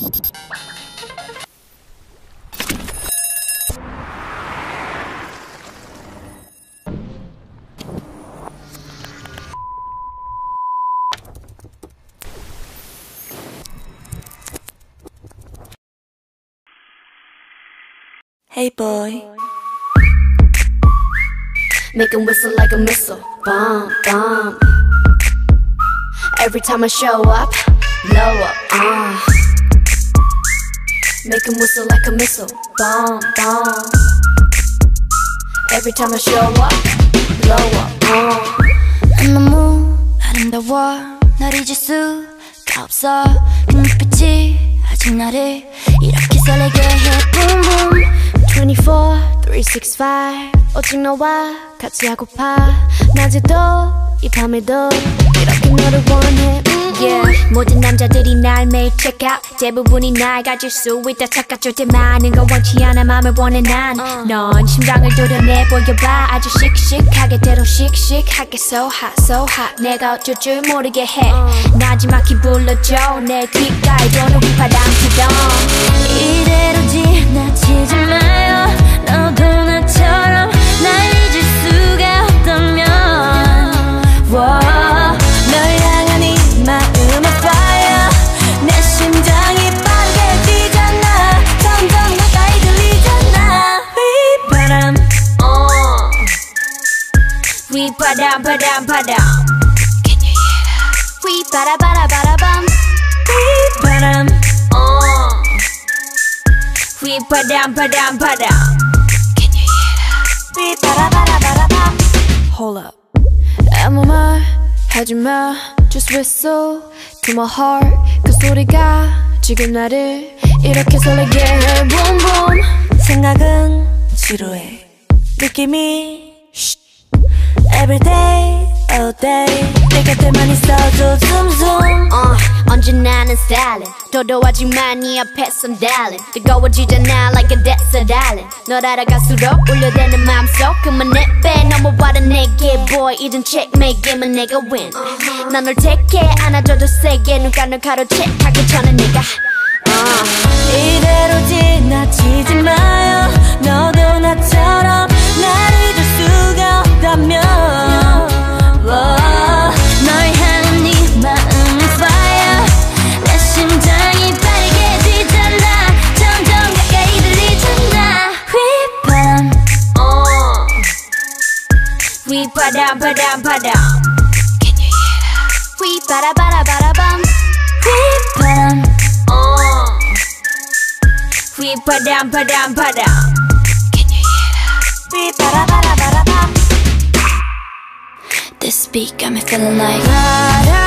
Hey boy, make him whistle like a missile, bomb, bomb. Every time I show up, blow up, make him whistle like a missile, bomb, bomb. Every time I show up, blow up, 너무 아름다워 널 잊을 수가 없어 그 눈빛이 아직 나를 이렇게 설레게 해 boom boom 24, 365 오직 너와 같이 하고파 낮에도 이 밤에도 이렇게 너를 원해 yeah. 모든 남자들이 날 매일 check out 대부분이 날 가질 수 있다 착각 절대 많은 건 원치 않아 맘을 원해 난 넌 심장을 도려내 보여봐 아주 씩씩하게 때로 씩씩하게 so hot 내가 어쩔 줄 모르게 해 나지막히 불러줘 내 귓가에 도는 휘파람 피던 이대로 지나치지 마요 너도 나처럼 날 잊을 수가 없다면 널 향한 이 마음의 fire 내 심장이 빠르게 뛰잖아 점점 가까이 들리잖아 휘바람 휘바람 바람 바람 Can you hear that? 휘바라바라바라밤 휘바람 휘바람 바람 바람 Can you hear that? 휘바라바라바라밤 Hold up 아무 말 하지마 Just whistle to my heart 그 소리가 지금 나를 이렇게 설레게 해 Boom boom 생각은 지루해 느낌이 Every day, all day 내 곁에만 있어도 zoom zoom 언제나 난 stylin' 도도하지만 네 앞에선 darling 뜨거워지잖아 like a desert island 널 알아갈수록 울려대는 마음속 그만 내빼 넘어와라 내게 boy 이젠 checkmate 게임은 내가 win 난 널 take it 안아줘도 세게 눈가를 가로채 하기 전에 내가 이대로 지나치지 마요 너도 나처럼 날 잊을 수가 없다면 널 향한 네 마음은 fire 내 심장이 빠르게 뛰잖아 점점 가까이 들리잖아 휘바람 휘바람 바람 바람 Can you hear that? 휘바라바라바라밤 휘바람 휘바람 바람 바람 Can you hear that? 휘바라바라바라밤 This beat got me feeling like